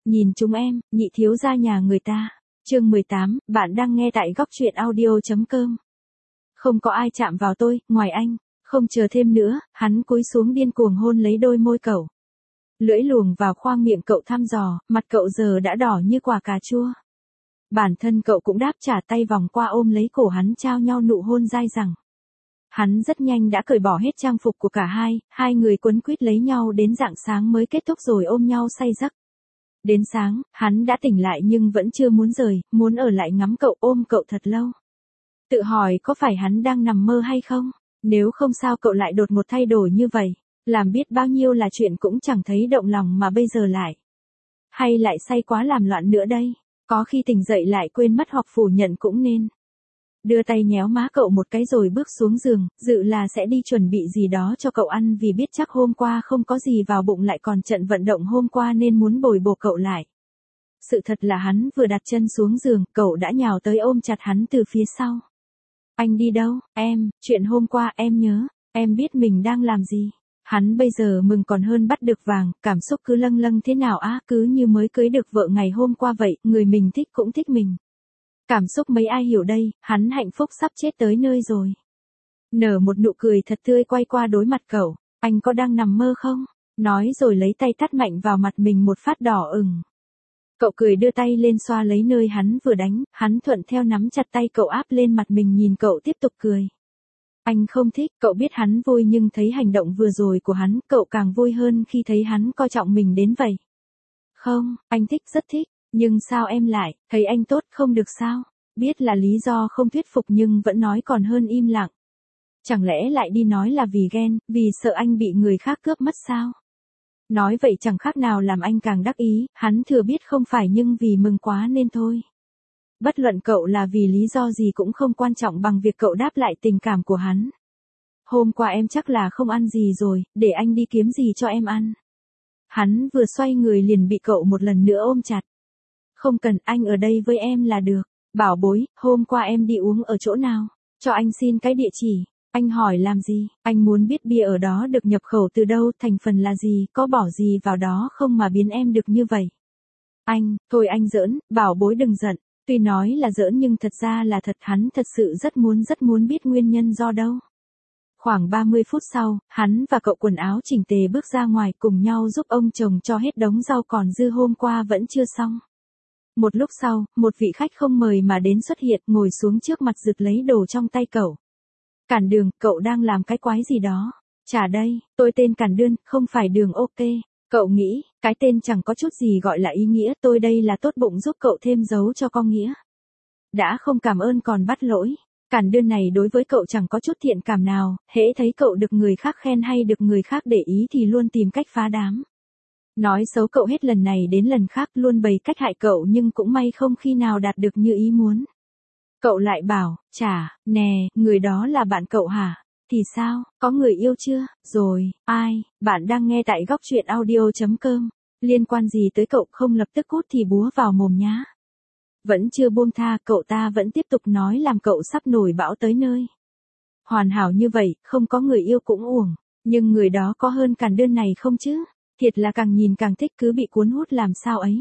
Nhìn chúng em, nhị thiếu gia nhà người ta. Chương 18, bạn đang nghe tại góc truyện audio.com. Không có ai chạm vào tôi, ngoài anh. Không chờ thêm nữa, hắn cúi xuống điên cuồng hôn lấy đôi môi cậu. Lưỡi luồn vào khoang miệng cậu thăm dò, mặt cậu giờ đã đỏ như quả cà chua. Bản thân cậu cũng đáp trả, tay vòng qua ôm lấy cổ hắn, trao nhau nụ hôn dai dẳng. Hắn rất nhanh đã cởi bỏ hết trang phục của cả hai người quấn quýt lấy nhau đến rạng sáng mới kết thúc rồi ôm nhau say giấc. Đến sáng, hắn đã tỉnh lại nhưng vẫn chưa muốn rời, muốn ở lại ngắm cậu, ôm cậu thật lâu. Tự hỏi có phải hắn đang nằm mơ hay không? Nếu không sao cậu lại đột ngột thay đổi như vậy, làm biết bao nhiêu là chuyện cũng chẳng thấy động lòng mà bây giờ lại. Hay lại say quá làm loạn nữa đây, có khi tỉnh dậy lại quên mất hoặc phủ nhận cũng nên. Đưa tay nhéo má cậu một cái rồi bước xuống giường, dự là sẽ đi chuẩn bị gì đó cho cậu ăn vì biết chắc hôm qua không có gì vào bụng lại còn trận vận động hôm qua nên muốn bồi bổ cậu lại. Sự thật là hắn vừa đặt chân xuống giường, cậu đã nhào tới ôm chặt hắn từ phía sau. Anh đi đâu, em, chuyện hôm qua em nhớ, em biết mình đang làm gì. Hắn bây giờ mừng còn hơn bắt được vàng, cảm xúc cứ lâng lâng thế nào á, cứ như mới cưới được vợ ngày hôm qua vậy, người mình thích cũng thích mình. Cảm xúc mấy ai hiểu đây, hắn hạnh phúc sắp chết tới nơi rồi. Nở một nụ cười thật tươi quay qua đối mặt cậu, anh có đang nằm mơ không? Nói rồi lấy tay tát mạnh vào mặt mình một phát đỏ ửng. Cậu cười đưa tay lên xoa lấy nơi hắn vừa đánh, hắn thuận theo nắm chặt tay cậu áp lên mặt mình nhìn cậu tiếp tục cười. Anh không thích, cậu biết hắn vui nhưng thấy hành động vừa rồi của hắn, cậu càng vui hơn khi thấy hắn coi trọng mình đến vậy. Không, anh thích, rất thích. Nhưng sao em lại, thấy anh tốt không được sao? Biết là lý do không thuyết phục nhưng vẫn nói còn hơn im lặng. Chẳng lẽ lại đi nói là vì ghen, vì sợ anh bị người khác cướp mất sao? Nói vậy chẳng khác nào làm anh càng đắc ý, hắn thừa biết không phải nhưng vì mừng quá nên thôi. Bất luận cậu là vì lý do gì cũng không quan trọng bằng việc cậu đáp lại tình cảm của hắn. Hôm qua em chắc là không ăn gì rồi, để anh đi kiếm gì cho em ăn. Hắn vừa xoay người liền bị cậu một lần nữa ôm chặt. Không cần, anh ở đây với em là được. Bảo bối, hôm qua em đi uống ở chỗ nào? Cho anh xin cái địa chỉ. Anh hỏi làm gì? Anh muốn biết bia ở đó được nhập khẩu từ đâu, thành phần là gì, có bỏ gì vào đó không mà biến em được như vậy? Anh, thôi anh giỡn, bảo bối đừng giận. Tuy nói là giỡn nhưng thật ra là thật, hắn thật sự rất muốn biết nguyên nhân do đâu. Khoảng 30 phút sau, hắn và cậu quần áo chỉnh tề bước ra ngoài cùng nhau giúp ông chồng cho hết đống rau còn dư hôm qua vẫn chưa xong. Một lúc sau, một vị khách không mời mà đến xuất hiện, ngồi xuống trước mặt giật lấy đồ trong tay cậu. Cản Đường, cậu đang làm cái quái gì đó? Trả đây, tôi tên Cản Đường, không phải Đường ok. Cậu nghĩ, cái tên chẳng có chút gì gọi là ý nghĩa, tôi đây là tốt bụng giúp cậu thêm dấu cho có nghĩa. Đã không cảm ơn còn bắt lỗi. Cản Đường này đối với cậu chẳng có chút thiện cảm nào, hễ thấy cậu được người khác khen hay được người khác để ý thì luôn tìm cách phá đám. Nói xấu cậu hết lần này đến lần khác, luôn bày cách hại cậu nhưng cũng may không khi nào đạt được như ý muốn. Cậu lại bảo, chả, nè, người đó là bạn cậu hả? Thì sao, có người yêu chưa? Rồi, ai? Bạn đang nghe tại góc truyện audio.com. Liên quan gì tới cậu, không lập tức cút thì búa vào mồm nhá. Vẫn chưa buông tha, cậu ta vẫn tiếp tục nói làm cậu sắp nổi bão tới nơi. Hoàn hảo như vậy, không có người yêu cũng uổng. Nhưng người đó có hơn Cản Đường này không chứ? Thiệt là càng nhìn càng thích, cứ bị cuốn hút làm sao ấy.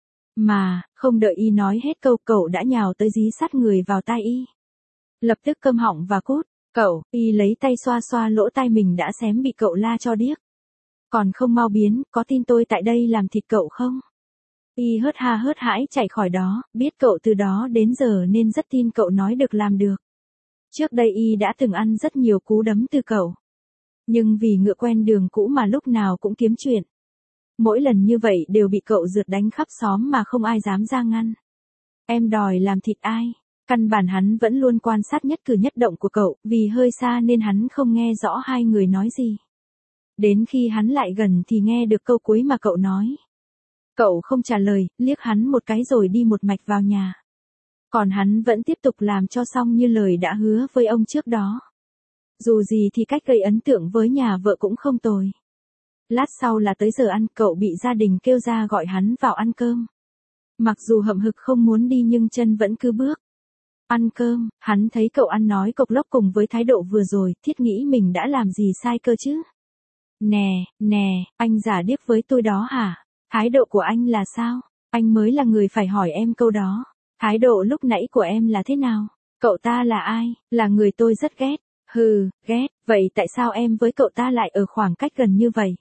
Mà, không đợi y nói hết câu, cậu đã nhào tới dí sát người vào tai y. Lập tức câm họng và cút. Cậu, y lấy tay xoa xoa lỗ tai mình đã xém bị cậu la cho điếc. Còn không mau biến, có tin tôi tại đây làm thịt cậu không? Y hớt ha hớt hãi chạy khỏi đó, biết cậu từ đó đến giờ nên rất tin cậu nói được làm được. Trước đây y đã từng ăn rất nhiều cú đấm từ cậu. Nhưng vì ngựa quen đường cũ mà lúc nào cũng kiếm chuyện. Mỗi lần như vậy đều bị cậu rượt đánh khắp xóm mà không ai dám ra ngăn. Em đòi làm thịt ai? Căn bản hắn vẫn luôn quan sát nhất cử nhất động của cậu, vì hơi xa nên hắn không nghe rõ hai người nói gì. Đến khi hắn lại gần thì nghe được câu cuối mà cậu nói. Cậu không trả lời, liếc hắn một cái rồi đi một mạch vào nhà. Còn hắn vẫn tiếp tục làm cho xong như lời đã hứa với ông trước đó. Dù gì thì cách gây ấn tượng với nhà vợ cũng không tồi. Lát sau là tới giờ ăn, cậu bị gia đình kêu ra gọi hắn vào ăn cơm. Mặc dù hậm hực không muốn đi nhưng chân vẫn cứ bước. Ăn cơm, hắn thấy cậu ăn nói cộc lốc cùng với thái độ vừa rồi, thiết nghĩ mình đã làm gì sai cơ chứ. Nè, anh giả điếc với tôi đó hả? Thái độ của anh là sao? Anh mới là người phải hỏi em câu đó. Thái độ lúc nãy của em là thế nào? Cậu ta là ai? Là người tôi rất ghét. Hừ, ghét, vậy tại sao em với cậu ta lại ở khoảng cách gần như vậy?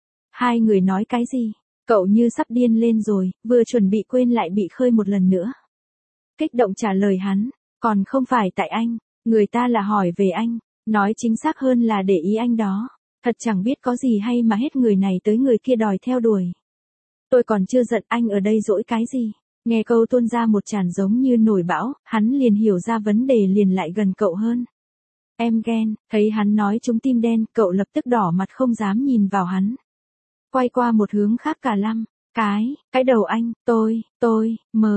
Hai người nói cái gì? Cậu như sắp điên lên rồi, vừa chuẩn bị quên lại bị khơi một lần nữa. Kích động trả lời hắn, còn không phải tại anh, người ta là hỏi về anh, nói chính xác hơn là để ý anh đó. Thật chẳng biết có gì hay mà hết người này tới người kia đòi theo đuổi. Tôi còn chưa giận, anh ở đây dỗi cái gì? Nghe câu tuôn ra một tràng giống như nổi bão, hắn liền hiểu ra vấn đề liền lại gần cậu hơn. Em ghen, thấy hắn nói trúng tim đen, cậu lập tức đỏ mặt không dám nhìn vào hắn. Quay qua một hướng khác cả lăm. Cái đầu anh, tôi,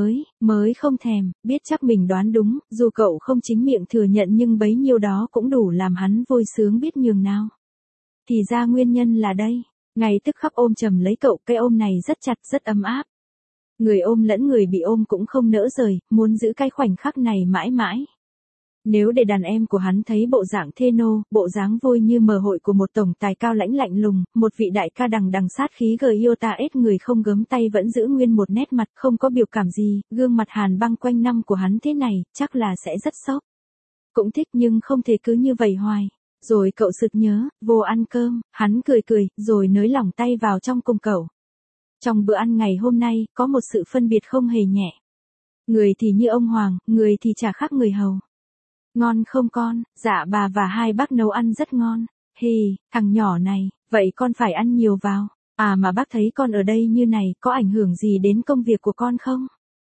mới không thèm, biết chắc mình đoán đúng, dù cậu không chính miệng thừa nhận nhưng bấy nhiêu đó cũng đủ làm hắn vui sướng biết nhường nào. Thì ra nguyên nhân là đây, ngay tức khắc ôm chầm lấy cậu, cái ôm này rất chặt rất ấm áp. Người ôm lẫn người bị ôm cũng không nỡ rời, muốn giữ cái khoảnh khắc này mãi mãi. Nếu để đàn em của hắn thấy bộ dạng thê nô, bộ dáng vui như mờ hội của một tổng tài cao lãnh lạnh lùng, một vị đại ca đằng đằng sát khí Giota người không gớm tay vẫn giữ nguyên một nét mặt không có biểu cảm gì, gương mặt hàn băng quanh năm của hắn thế này, chắc là sẽ rất sốc. Cũng thích nhưng không thể cứ như vậy hoài. Rồi cậu sực nhớ, vô ăn cơm, hắn cười, rồi nới lỏng tay vào trong cùng cậu. Trong bữa ăn ngày hôm nay, có một sự phân biệt không hề nhẹ. Người thì như ông Hoàng, người thì chả khác người hầu. Ngon không con? Dạ bà và hai bác nấu ăn rất ngon. Hì, thằng nhỏ này, vậy con phải ăn nhiều vào. À mà bác thấy con ở đây như này, có ảnh hưởng gì đến công việc của con không?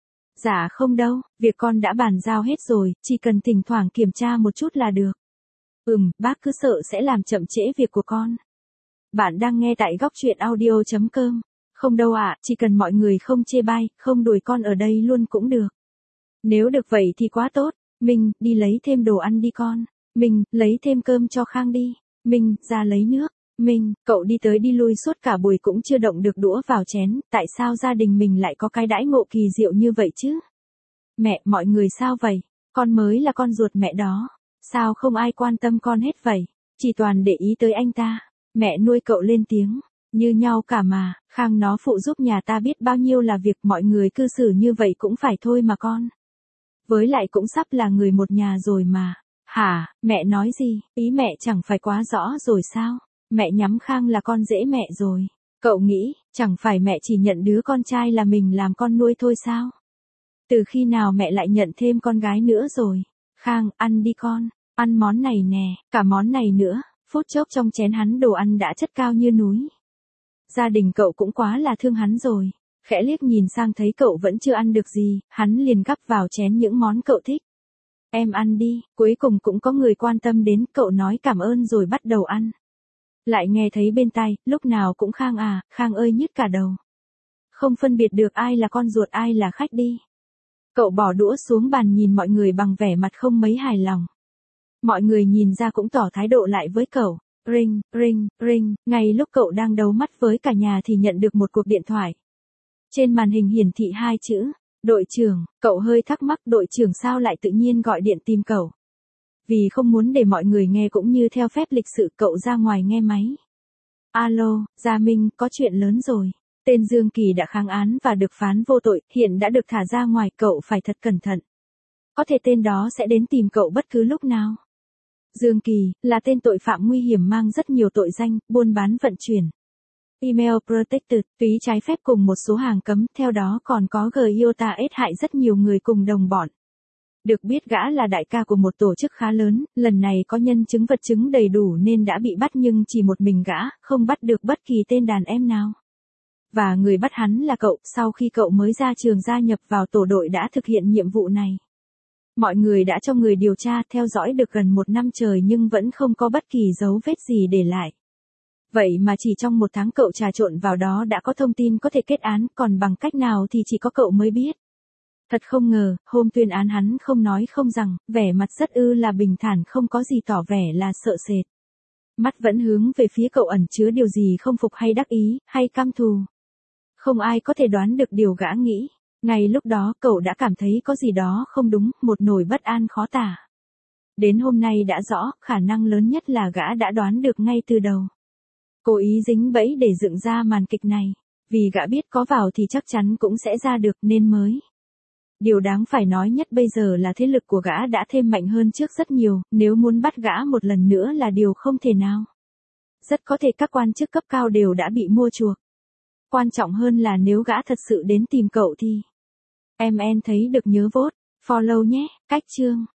Dạ không đâu, việc con đã bàn giao hết rồi, chỉ cần thỉnh thoảng kiểm tra một chút là được. Bác cứ sợ sẽ làm chậm trễ việc của con. Bạn đang nghe tại góc truyện audio.com. Không đâu ạ, chỉ cần mọi người không chê bai, không đuổi con ở đây luôn cũng được. Nếu được vậy thì quá tốt. Minh, đi lấy thêm đồ ăn đi con. Minh, lấy thêm cơm cho Khang đi. Minh, ra lấy nước. Minh, cậu đi tới đi lui suốt cả buổi cũng chưa động được đũa vào chén, tại sao gia đình mình lại có cái đãi ngộ kỳ diệu như vậy chứ? Mẹ, mọi người sao vậy? Con mới là con ruột mẹ đó. Sao không ai quan tâm con hết vậy? Chỉ toàn để ý tới anh ta. Mẹ nuôi cậu lên tiếng. Như nhau cả mà, Khang nó phụ giúp nhà ta biết bao nhiêu là việc, mọi người cư xử như vậy cũng phải thôi mà con. Với lại cũng sắp là người một nhà rồi mà. Hả, mẹ nói gì, ý mẹ chẳng phải quá rõ rồi sao? Mẹ nhắm Khang là con rể mẹ rồi. Cậu nghĩ, chẳng phải mẹ chỉ nhận đứa con trai là mình làm con nuôi thôi sao? Từ khi nào mẹ lại nhận thêm con gái nữa rồi? Khang, ăn đi con, ăn món này nè, cả món này nữa. Phút chốc trong chén hắn đồ ăn đã chất cao như núi. Gia đình cậu cũng quá là thương hắn rồi. Khẽ liếc nhìn sang thấy cậu vẫn chưa ăn được gì, hắn liền gắp vào chén những món cậu thích. Em ăn đi, cuối cùng cũng có người quan tâm đến, cậu nói cảm ơn rồi bắt đầu ăn. Lại nghe thấy bên tai, lúc nào cũng Khang à, Khang ơi nhức cả đầu. Không phân biệt được ai là con ruột ai là khách đi. Cậu bỏ đũa xuống bàn nhìn mọi người bằng vẻ mặt không mấy hài lòng. Mọi người nhìn ra cũng tỏ thái độ lại với cậu. Ring, ngay lúc cậu đang đấu mắt với cả nhà thì nhận được một cuộc điện thoại. Trên màn hình hiển thị hai chữ, đội trưởng, cậu hơi thắc mắc đội trưởng sao lại tự nhiên gọi điện tìm cậu. Vì không muốn để mọi người nghe cũng như theo phép lịch sự cậu ra ngoài nghe máy. Alo, Gia Minh, có chuyện lớn rồi. Tên Dương Kỳ đã kháng án và được phán vô tội, hiện đã được thả ra ngoài, cậu phải thật cẩn thận. Có thể tên đó sẽ đến tìm cậu bất cứ lúc nào. Dương Kỳ, là tên tội phạm nguy hiểm mang rất nhiều tội danh, buôn bán vận chuyển. Email protected, túy trái phép cùng một số hàng cấm, theo đó còn có Giota hại rất nhiều người cùng đồng bọn. Được biết gã là đại ca của một tổ chức khá lớn, lần này có nhân chứng vật chứng đầy đủ nên đã bị bắt nhưng chỉ một mình gã, không bắt được bất kỳ tên đàn em nào. Và người bắt hắn là cậu, sau khi cậu mới ra trường gia nhập vào tổ đội đã thực hiện nhiệm vụ này. Mọi người đã cho người điều tra theo dõi được gần 1 năm trời nhưng vẫn không có bất kỳ dấu vết gì để lại. Vậy mà chỉ trong 1 tháng cậu trà trộn vào đó đã có thông tin có thể kết án, còn bằng cách nào thì chỉ có cậu mới biết. Thật không ngờ, hôm tuyên án hắn không nói không rằng, vẻ mặt rất là bình thản không có gì tỏ vẻ là sợ sệt. Mắt vẫn hướng về phía cậu ẩn chứa điều gì không phục hay đắc ý, hay căm thù. Không ai có thể đoán được điều gã nghĩ. Ngay lúc đó cậu đã cảm thấy có gì đó không đúng, một nỗi bất an khó tả. Đến hôm nay đã rõ, khả năng lớn nhất là gã đã đoán được ngay từ đầu. Cố ý dính bẫy để dựng ra màn kịch này. Vì gã biết có vào thì chắc chắn cũng sẽ ra được nên mới. Điều đáng phải nói nhất bây giờ là thế lực của gã đã thêm mạnh hơn trước rất nhiều, nếu muốn bắt gã một lần nữa là điều không thể nào. Rất có thể các quan chức cấp cao đều đã bị mua chuộc. Quan trọng hơn là nếu gã thật sự đến tìm cậu thì... Em thấy được nhớ vote, follow nhé, cách chương.